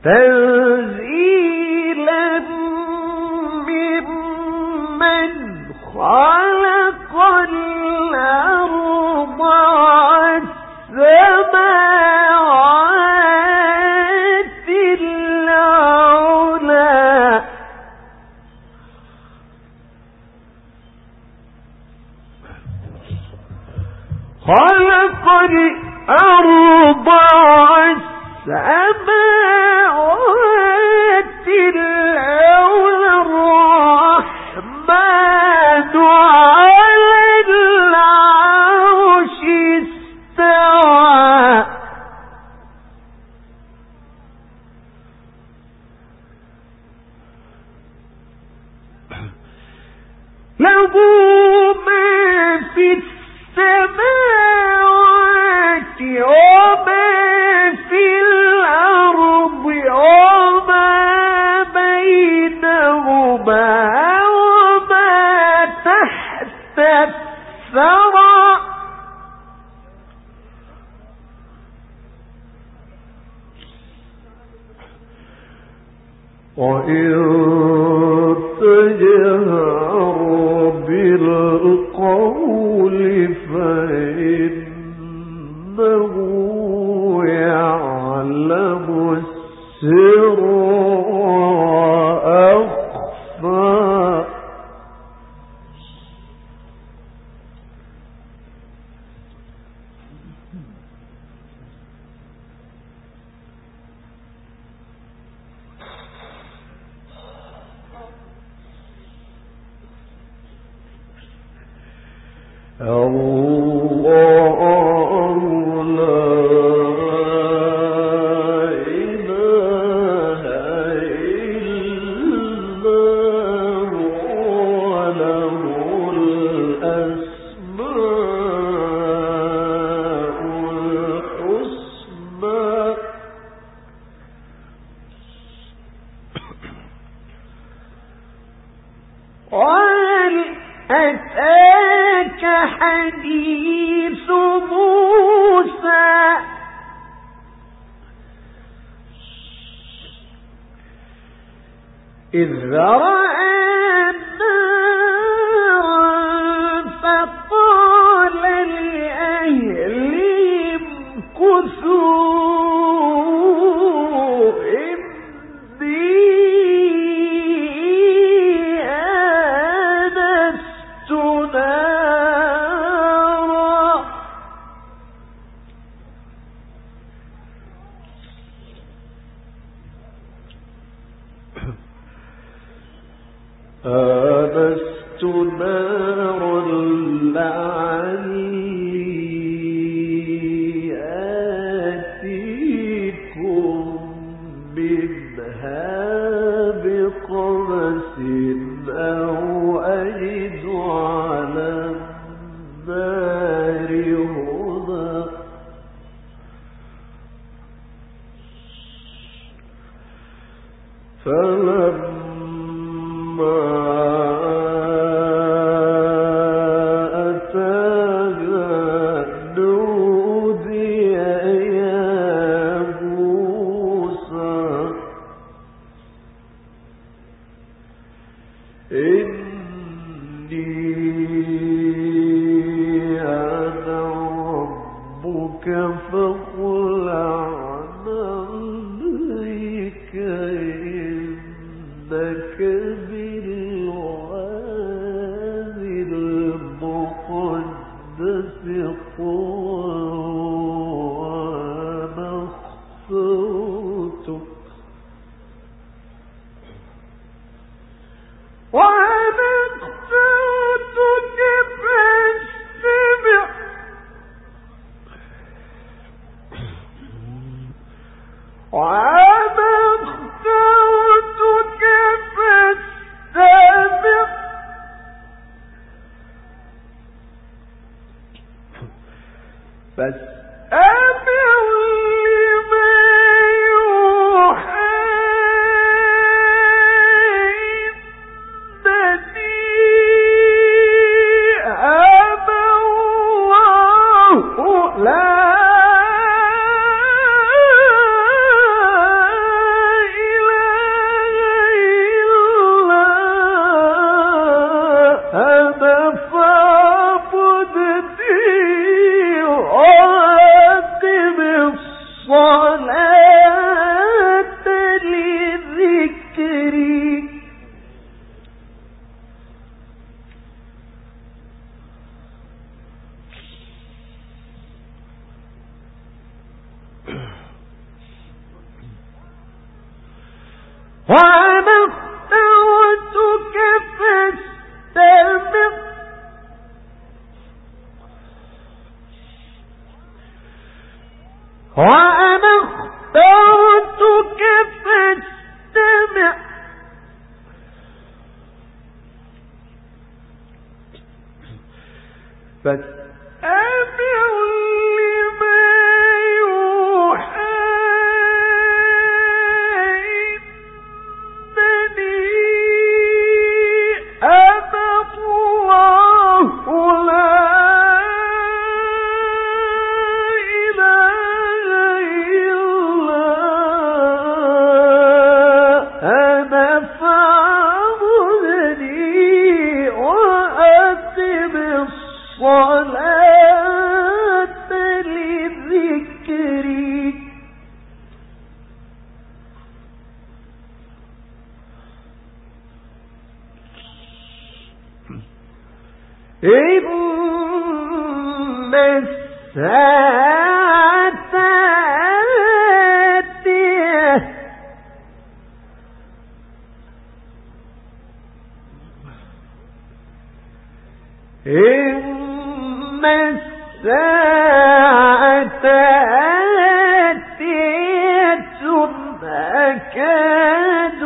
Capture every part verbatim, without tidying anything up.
تنزيلا ممن خلق الأرض والسماوات العلى خلق الأرض والسماوات العلى الرحمن على العرش استوى له ما في السماوات وما في الأرض وما بينهما وما تحت الثرى وإن تجهر بالقول فإنه يعلم السر وأخفى الله لا إله إلا هو له الأسماء الحسنى وهل أتاك حديث موسى إذ رأى نارا فقال لأهلهم كثوا إني آنست نارا آنست نارا لعلي آتيكم منها بقبس أو أجد على النار هدى فلما أتاها نودي يا موسى إني أنا ربك فاخلع نعليك إنك بالوادي المقدس طوى وأنا اخترتك وأنا اخترتك فاستمع وأنا اخترتك فاستمع فاستمع لما يوحى إنني أنا الله لا الصلاة لذكري وأنا اخترتك فاستمع وأنا اخترتك فاستمع فاستمع لما يوحى إن الساعة آتية إن الساعة آتية أكاد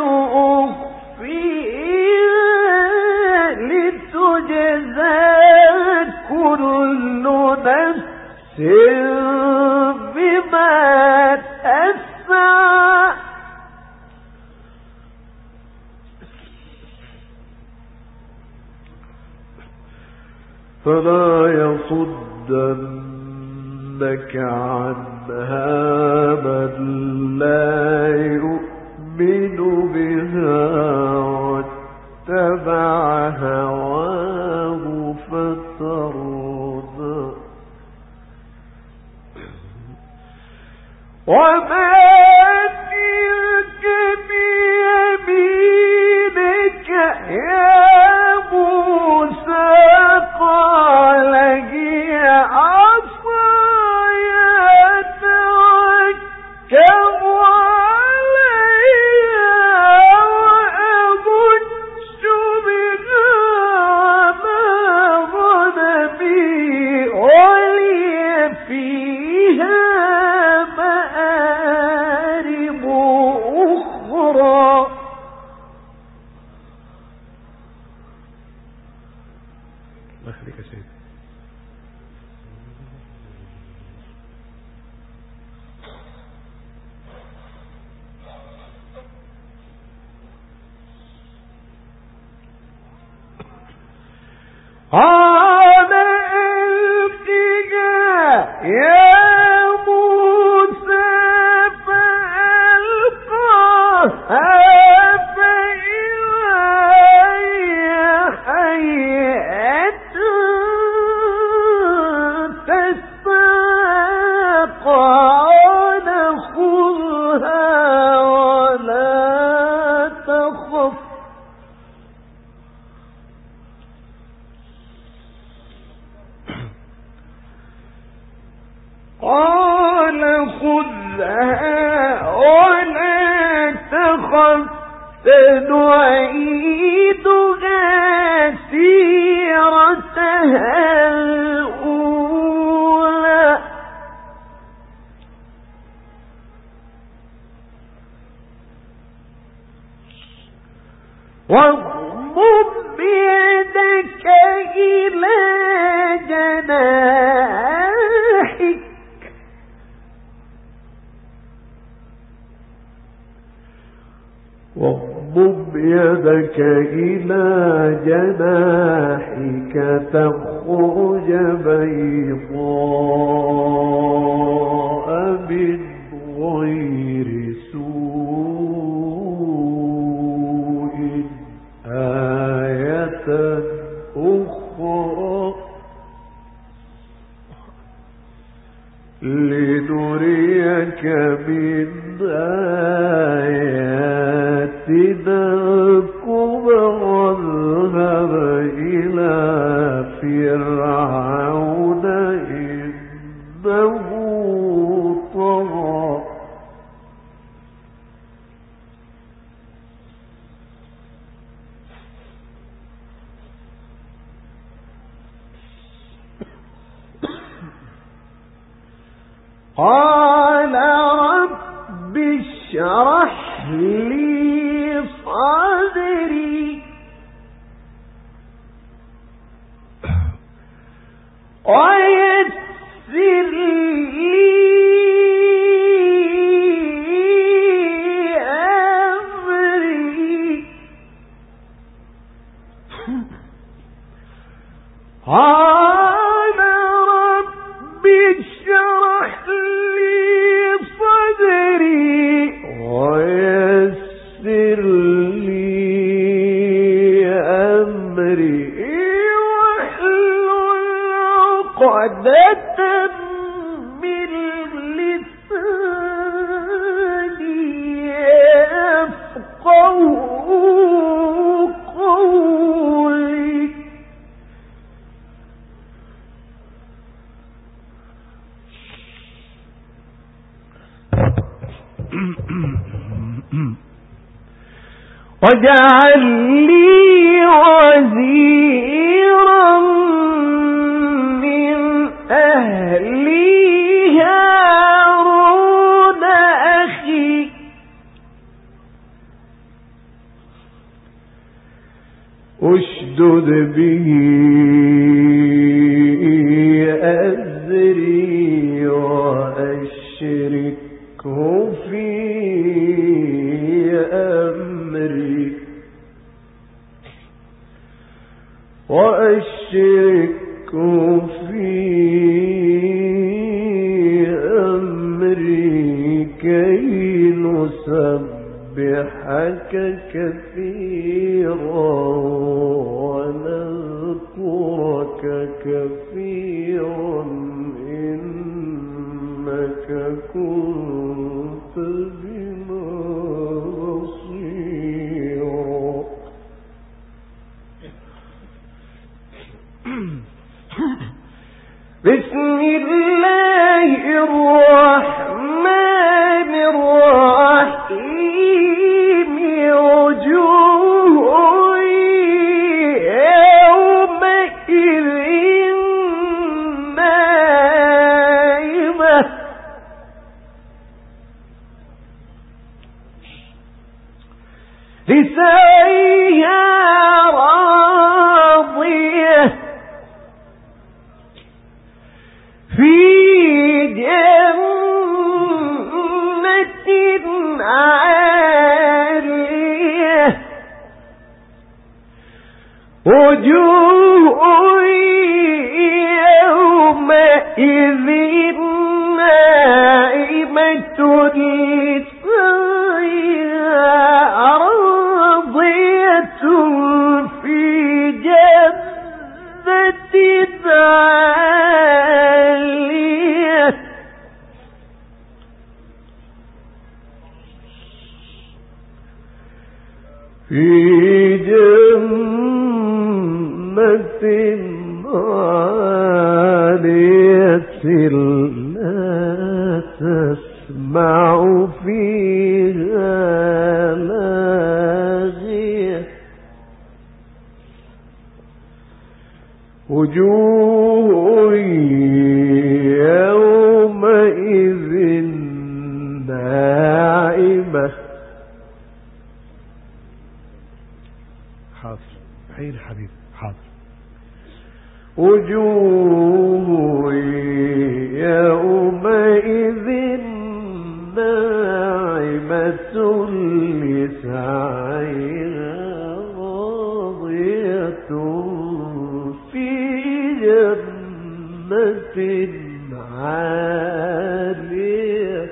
أخفيها لتجزى كل نفس بما تسعى فلا يصدنك عنها من لا يؤمن بها واتبع هواه فتردى وما تلك بيمينك يا موسى قال هي عصاي أتوكل عليها وأهش بها على غنمي ولي فيها مآرب أخرى الله يخليك يا سيدي. قال ألقها يا موسى فألقاها فإذا هي حية تسعى قال خذها ولا تخف قال خذها ولا تخف سنعيدها سيرتها الأولى واضمم بيدك إلى جناحك واضمم يدك إلى جناحك تخرج بيضاء من غير سوء آية أخرى لنريك لك من آياتنا الكبرى اذهب إلى فرعون إنه طغى. قال رب اشرح لي صدري ويسر لي أمري. قال رب اشرح لي صدري ويسر لي أمري عقدة من لساني يفقهوا قولي. واجعل لي وزيرا من أهلي هارون أخي أشدد به أزري وأشركه في أمري وأشركه في أمري كي نسبحك كثيرا ونذكرك كثيرا إنك كنت بنا بصيرا. بسم الله الرحمن الرحيم. وجوه يومئذ ناعمة لسعيها راضية في جنة عالية. وجوه يومئذ ناعمة لسعيها راضية في جنة عالية. في جنة عالية لا تسمع فيها لاغية. وجوه يومئذ ناعمة. حاضر عين حبيب حاضر. وجوه يومئذ ناعمة لسعيها راضية في جنة عالية.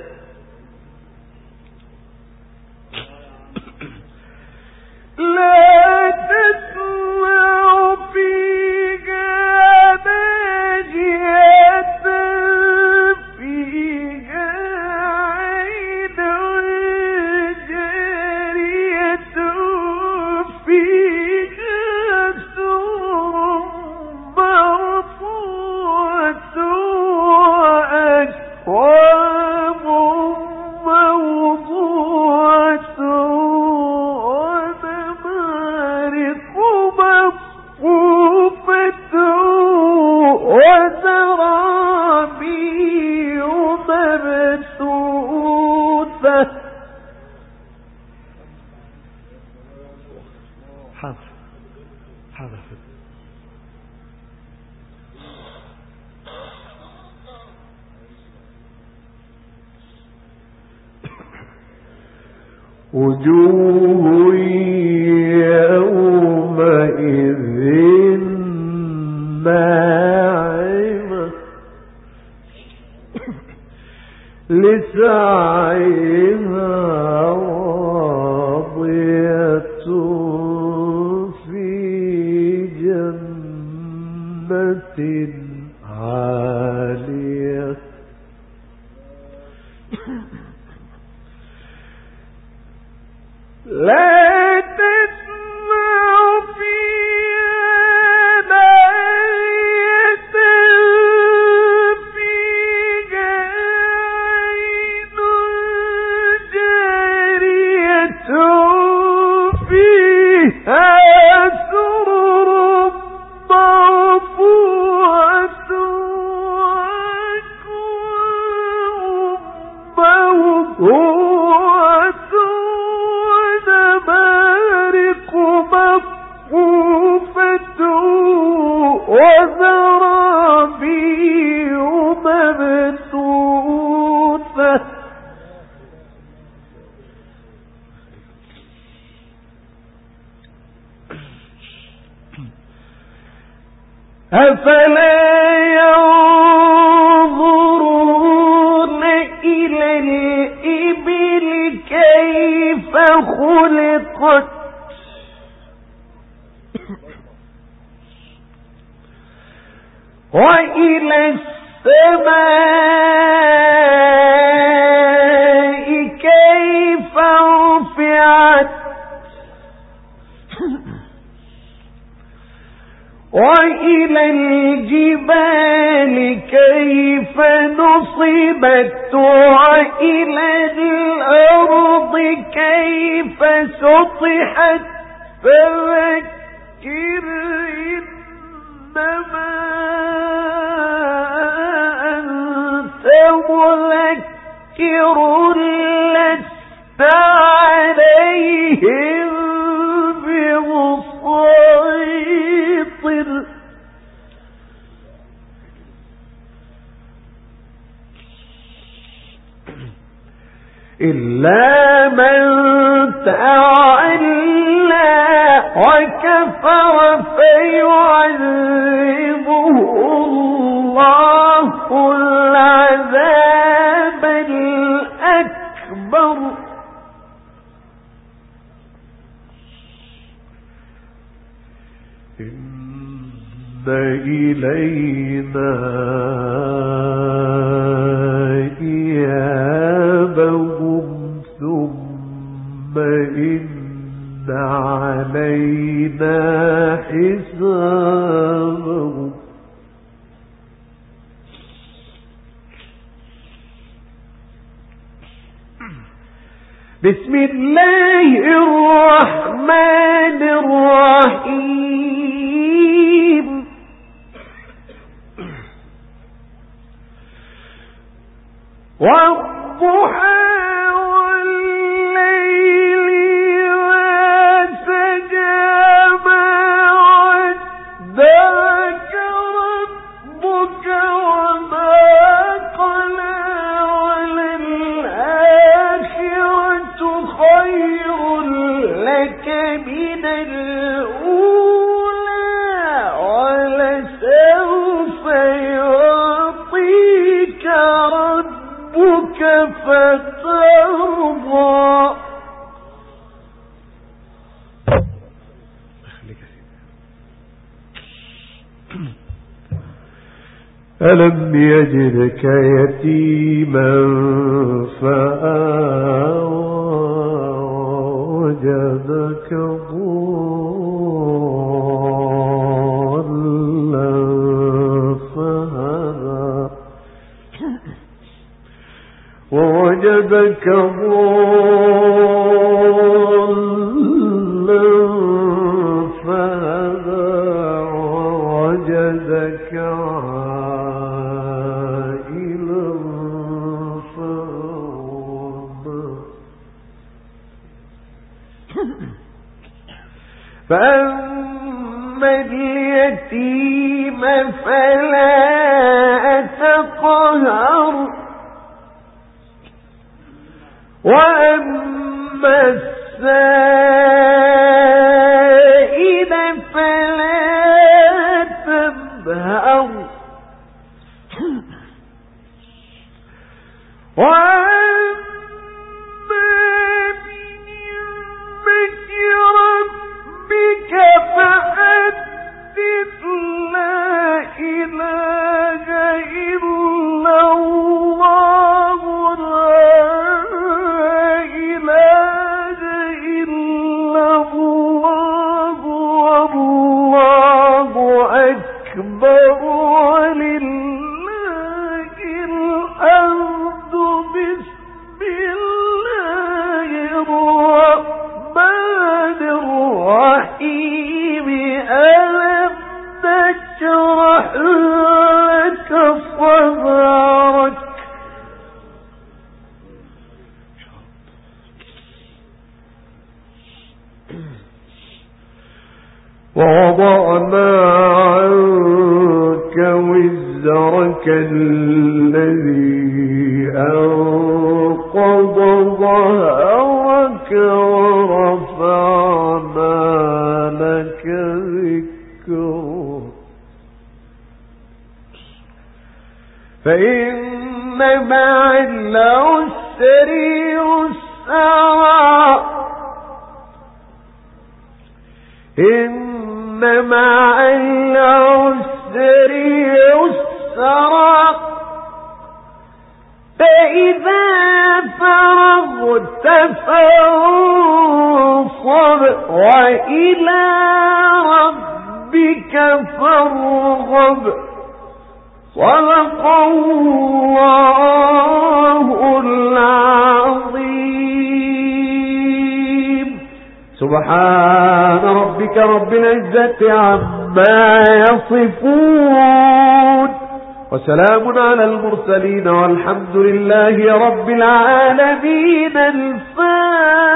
لا تسمع فيها لاغية فيها حاضر حاضر وجوه يومئذ ناعمة لسعيها راضية في جنة عالية لا تسمع فيها لاغية فيها عين جارية فيها سرر مرفوعة وأكواب موضوعة مصفوفة وزرابي مبثوثة أفلا ينظرون إلى الإبل كيف خلقت وإلى السماء كيف رفعت وإلى الجبال كيف نصبت وإلى الأرض كيف سطحت فذكر إنما أنت مذكر لست عليهم بمسيطر إلا من تولى وكفر فيعذبه الله العذاب الأكبر إن إلينا إيابهم ثم إن علينا حسابهم بسم الله الرحمن الرحيم والضحى والليل ما سجى ما ودعك ربك وما قلى وللآخرة خير لك من الأولى ولسوف يعطيك ربك فترضى ألم يجدك يتيما فآوى وجدك ضالا فهدى ووجدك ضالا فهدى ووجدك عائلا فأغنى فأما اليتيم فلا تقهر وأما السائل فلا تنهر وأما بنعمة ربك فحدث لا إله إلا الله لا إله إلا الله والله أكبر ولله الحمد بسم الله الرحمن الرحيم ألم نشرح لك صدرك ووضعنا عنك وزرك الذي أنقض ظهرك ورفعنا لك ذكرك فإن مع العسر يسرا إن مع العسر يسرا فإذا فرغت فانصب وإلى ربك فارغب صدق الله العظيم. سبحان ربك رب العزة عما يصفون وسلام على المرسلين والحمد لله رب العالمين. الفاتحة.